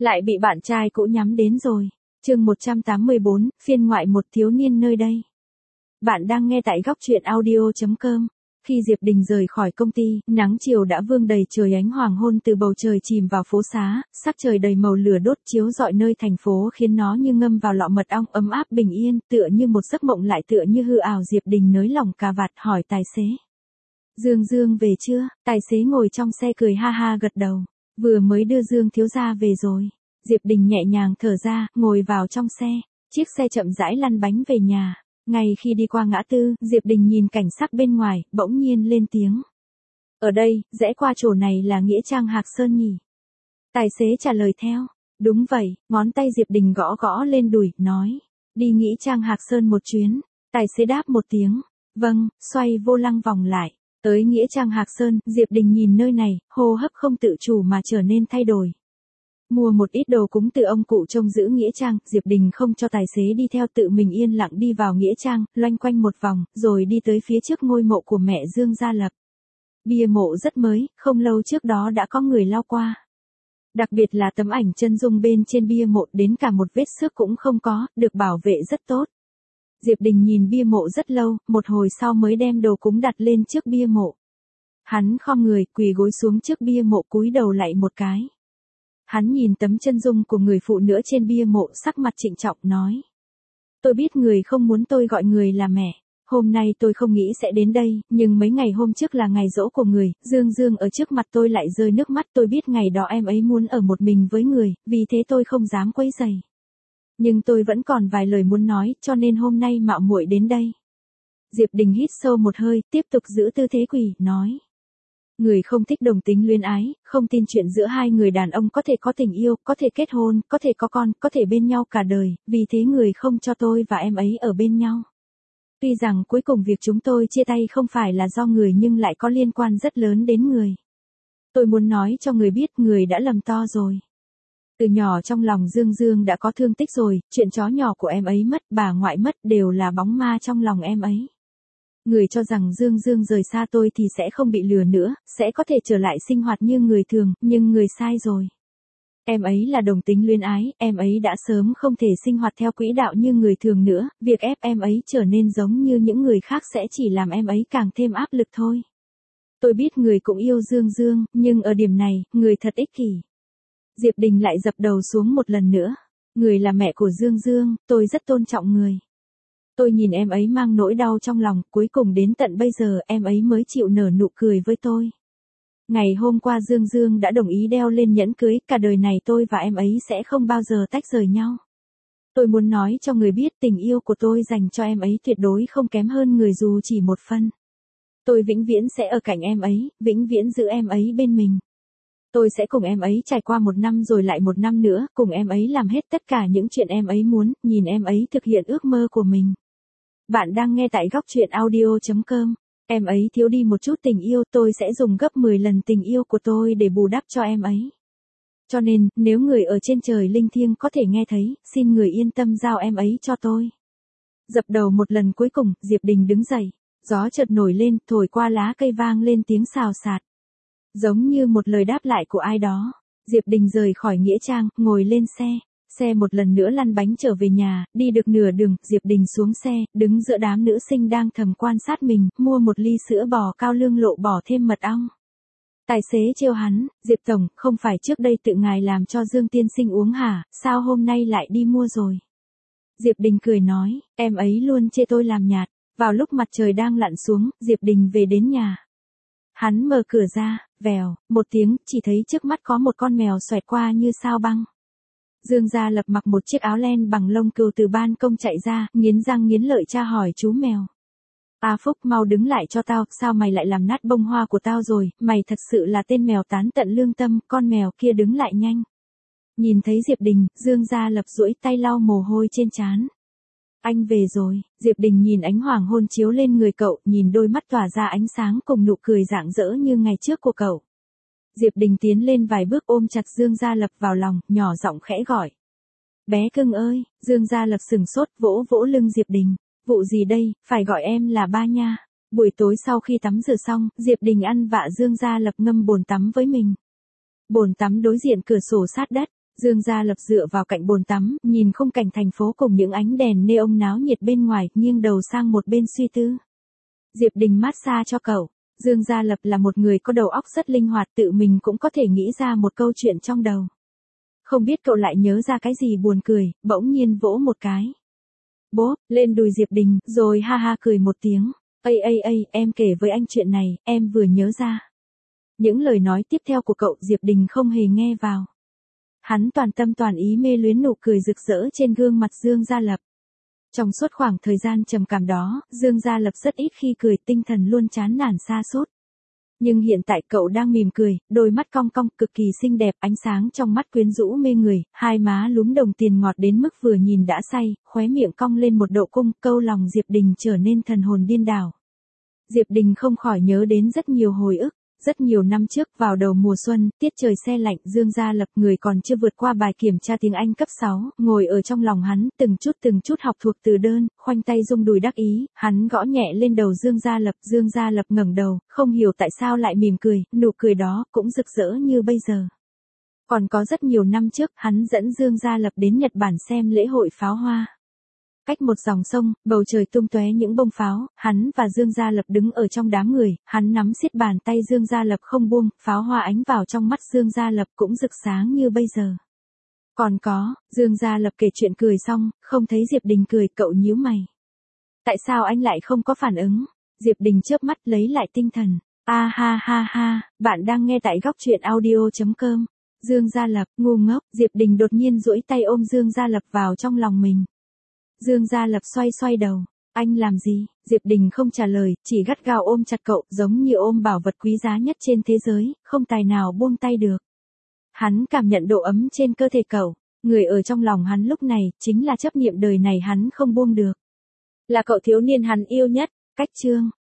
Lại bị bạn trai cũ nhắm đến rồi. Chương 184, phiên ngoại một thiếu niên nơi đây. Bạn đang nghe tại góc truyện audio.com. Khi Diệp Đình rời khỏi công ty, nắng chiều đã vương đầy trời, ánh hoàng hôn từ bầu trời chìm vào phố xá, sắc trời đầy màu lửa đốt chiếu rọi nơi thành phố khiến nó như ngâm vào lọ mật ong ấm áp bình yên, tựa như một giấc mộng lại tựa như hư ảo. Diệp Đình nới lỏng cà vạt hỏi tài xế. Dương về chưa? Tài xế ngồi trong xe cười ha ha gật đầu. Vừa mới đưa Dương thiếu gia về rồi. Diệp Đình nhẹ nhàng thở ra, ngồi vào trong xe. Chiếc xe chậm rãi lăn bánh về nhà. Ngay khi đi qua ngã tư, Diệp Đình nhìn cảnh sắc bên ngoài, bỗng nhiên lên tiếng. Ở đây, rẽ qua chỗ này là Nghĩa Trang Hạc Sơn nhỉ? Tài xế trả lời theo. Đúng vậy, ngón tay Diệp Đình gõ gõ lên đùi, nói. Đi Nghĩa Trang Hạc Sơn một chuyến. Tài xế đáp một tiếng. Vâng, xoay vô lăng vòng lại. Tới Nghĩa Trang Hạc Sơn, Diệp Đình nhìn nơi này, hô hấp không tự chủ mà trở nên thay đổi. Mua một ít đồ cúng từ ông cụ trông giữ Nghĩa Trang, Diệp Đình không cho tài xế đi theo, tự mình yên lặng đi vào Nghĩa Trang, loanh quanh một vòng, rồi đi tới phía trước ngôi mộ của mẹ Dương Gia Lập. Bia mộ rất mới, không lâu trước đó đã có người lau qua. Đặc biệt là tấm ảnh chân dung bên trên bia mộ, đến cả một vết xước cũng không có, được bảo vệ rất tốt. Diệp Đình nhìn bia mộ rất lâu, một hồi sau mới đem đồ cúng đặt lên trước bia mộ. Hắn khom người, quỳ gối xuống trước bia mộ, cúi đầu lạy một cái. Hắn nhìn tấm chân dung của người phụ nữ trên bia mộ, sắc mặt trịnh trọng nói. Tôi biết người không muốn tôi gọi người là mẹ. Hôm nay tôi không nghĩ sẽ đến đây, nhưng mấy ngày hôm trước là ngày giỗ của người, Dương ở trước mặt tôi lại rơi nước mắt. Tôi biết ngày đó em ấy muốn ở một mình với người, vì thế tôi không dám quấy rầy. Nhưng tôi vẫn còn vài lời muốn nói, cho nên hôm nay mạo muội đến đây. Diệp Đình hít sâu một hơi, tiếp tục giữ tư thế quỳ, nói. Người không thích đồng tính luyến ái, không tin chuyện giữa hai người đàn ông có thể có tình yêu, có thể kết hôn, có thể có con, có thể bên nhau cả đời, vì thế người không cho tôi và em ấy ở bên nhau. Tuy rằng cuối cùng việc chúng tôi chia tay không phải là do người nhưng lại có liên quan rất lớn đến người. Tôi muốn nói cho người biết người đã lầm to rồi. Từ nhỏ trong lòng Dương đã có thương tích rồi, chuyện chó nhỏ của em ấy mất, bà ngoại mất đều là bóng ma trong lòng em ấy. Người cho rằng Dương rời xa tôi thì sẽ không bị lừa nữa, sẽ có thể trở lại sinh hoạt như người thường, nhưng người sai rồi. Em ấy là đồng tính luyến ái, em ấy đã sớm không thể sinh hoạt theo quỹ đạo như người thường nữa, việc ép em ấy trở nên giống như những người khác sẽ chỉ làm em ấy càng thêm áp lực thôi. Tôi biết người cũng yêu Dương, nhưng ở điểm này, người thật ích kỷ. Diệp Đình lại dập đầu xuống một lần nữa. Người là mẹ của Dương, tôi rất tôn trọng người. Tôi nhìn em ấy mang nỗi đau trong lòng, cuối cùng đến tận bây giờ em ấy mới chịu nở nụ cười với tôi. Ngày hôm qua Dương đã đồng ý đeo lên nhẫn cưới, cả đời này tôi và em ấy sẽ không bao giờ tách rời nhau. Tôi muốn nói cho người biết tình yêu của tôi dành cho em ấy tuyệt đối không kém hơn người dù chỉ một phân. Tôi vĩnh viễn sẽ ở cạnh em ấy, vĩnh viễn giữ em ấy bên mình. Tôi sẽ cùng em ấy trải qua một năm rồi lại một năm nữa, cùng em ấy làm hết tất cả những chuyện em ấy muốn, nhìn em ấy thực hiện ước mơ của mình. Bạn đang nghe tại góc truyện audio.com. Em ấy thiếu đi một chút tình yêu, tôi sẽ dùng gấp 10 lần tình yêu của tôi để bù đắp cho em ấy. Cho nên, nếu người ở trên trời linh thiêng có thể nghe thấy, xin người yên tâm giao em ấy cho tôi. Dập đầu một lần cuối cùng, Diệp Đình đứng dậy. Gió chợt nổi lên, thổi qua lá cây vang lên tiếng xào xạc. Giống như một lời đáp lại của ai đó. Diệp Đình rời khỏi Nghĩa Trang, ngồi lên xe. Xe một lần nữa lăn bánh trở về nhà, đi được nửa đường, Diệp Đình xuống xe, đứng giữa đám nữ sinh đang thầm quan sát mình, mua một ly sữa bò cao lương lộ bỏ thêm mật ong. Tài xế trêu hắn, Diệp Tổng, không phải trước đây tự ngài làm cho Dương tiên sinh uống hả, sao hôm nay lại đi mua rồi? Diệp Đình cười nói, em ấy luôn chê tôi làm nhạt. Vào lúc mặt trời đang lặn xuống, Diệp Đình về đến nhà. Hắn mở cửa ra, vèo, một tiếng, chỉ thấy trước mắt có một con mèo xoẹt qua như sao băng. Dương Gia Lập mặc một chiếc áo len bằng lông cừu từ ban công chạy ra, nghiến răng nghiến lợi tra hỏi chú mèo. A Phúc, mau đứng lại cho tao, sao mày lại làm nát bông hoa của tao rồi, mày thật sự là tên mèo tán tận lương tâm, con mèo kia đứng lại nhanh. Nhìn thấy Diệp Đình, Dương Gia Lập duỗi tay lau mồ hôi trên trán. Anh về rồi, Diệp Đình nhìn ánh hoàng hôn chiếu lên người cậu, nhìn đôi mắt tỏa ra ánh sáng cùng nụ cười rạng rỡ như ngày trước của cậu. Diệp Đình tiến lên vài bước ôm chặt Dương Gia Lập vào lòng, nhỏ giọng khẽ gọi. Bé cưng ơi, Dương Gia Lập sừng sốt vỗ vỗ lưng Diệp Đình. Vụ gì đây, phải gọi em là ba nha. Buổi tối sau khi tắm rửa xong, Diệp Đình ăn vạ Dương Gia Lập ngâm bồn tắm với mình. Bồn tắm đối diện cửa sổ sát đất. Dương Gia Lập dựa vào cạnh bồn tắm, nhìn khung cảnh thành phố cùng những ánh đèn neon náo nhiệt bên ngoài, nghiêng đầu sang một bên suy tư. Diệp Đình massage cho cậu. Dương Gia Lập là một người có đầu óc rất linh hoạt, tự mình cũng có thể nghĩ ra một câu chuyện trong đầu. Không biết cậu lại nhớ ra cái gì buồn cười, bỗng nhiên vỗ một cái. Bố, lên đùi Diệp Đình, rồi ha ha cười một tiếng. Ây, em kể với anh chuyện này, em vừa nhớ ra. Những lời nói tiếp theo của cậu Diệp Đình không hề nghe vào. Hắn toàn tâm toàn ý mê luyến nụ cười rực rỡ trên gương mặt Dương Gia Lập. Trong suốt khoảng thời gian trầm cảm đó, Dương Gia Lập rất ít khi cười, tinh thần luôn chán nản sa sút. Nhưng hiện tại cậu đang mỉm cười, đôi mắt cong cong cực kỳ xinh đẹp, ánh sáng trong mắt quyến rũ mê người, hai má lúm đồng tiền ngọt đến mức vừa nhìn đã say, khóe miệng cong lên một độ cung, câu lòng Diệp Đình trở nên thần hồn điên đảo. Diệp Đình không khỏi nhớ đến rất nhiều hồi ức. Rất nhiều năm trước, vào đầu mùa xuân, tiết trời se lạnh, Dương Gia Lập người còn chưa vượt qua bài kiểm tra tiếng Anh cấp 6, ngồi ở trong lòng hắn, từng chút học thuộc từ đơn, khoanh tay rung đùi đắc ý, hắn gõ nhẹ lên đầu Dương Gia Lập ngẩng đầu, không hiểu tại sao lại mỉm cười, nụ cười đó cũng rực rỡ như bây giờ. Còn có rất nhiều năm trước, hắn dẫn Dương Gia Lập đến Nhật Bản xem lễ hội pháo hoa. Cách một dòng sông, bầu trời tung tóe những bông pháo, hắn và Dương Gia Lập đứng ở trong đám người, hắn nắm siết bàn tay Dương Gia Lập không buông, pháo hoa ánh vào trong mắt Dương Gia Lập cũng rực sáng như bây giờ. Còn có, Dương Gia Lập kể chuyện cười xong, không thấy Diệp Đình cười, cậu nhíu mày. Tại sao anh lại không có phản ứng? Diệp Đình chớp mắt lấy lại tinh thần. Ha, bạn đang nghe tại góc truyện audio.com. Dương Gia Lập, ngu ngốc, Diệp Đình đột nhiên duỗi tay ôm Dương Gia Lập vào trong lòng mình. Dương Gia Lập xoay đầu. Anh làm gì? Diệp Đình không trả lời, chỉ gắt gao ôm chặt cậu, giống như ôm bảo vật quý giá nhất trên thế giới, không tài nào buông tay được. Hắn cảm nhận độ ấm trên cơ thể cậu. Người ở trong lòng hắn lúc này, chính là chấp niệm đời này hắn không buông được. Là cậu thiếu niên hắn yêu nhất. Cách chương.